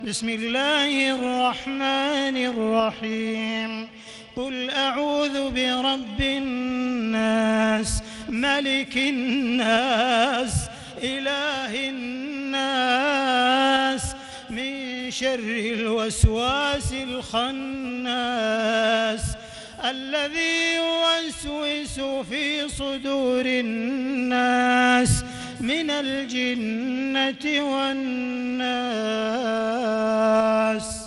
بسم الله الرحمن الرحيم. قل أعوذ برب الناس ملك الناس إله الناس من شر الوسواس الخناس الذي يوسوس في صدور الناس من الجنة والناس.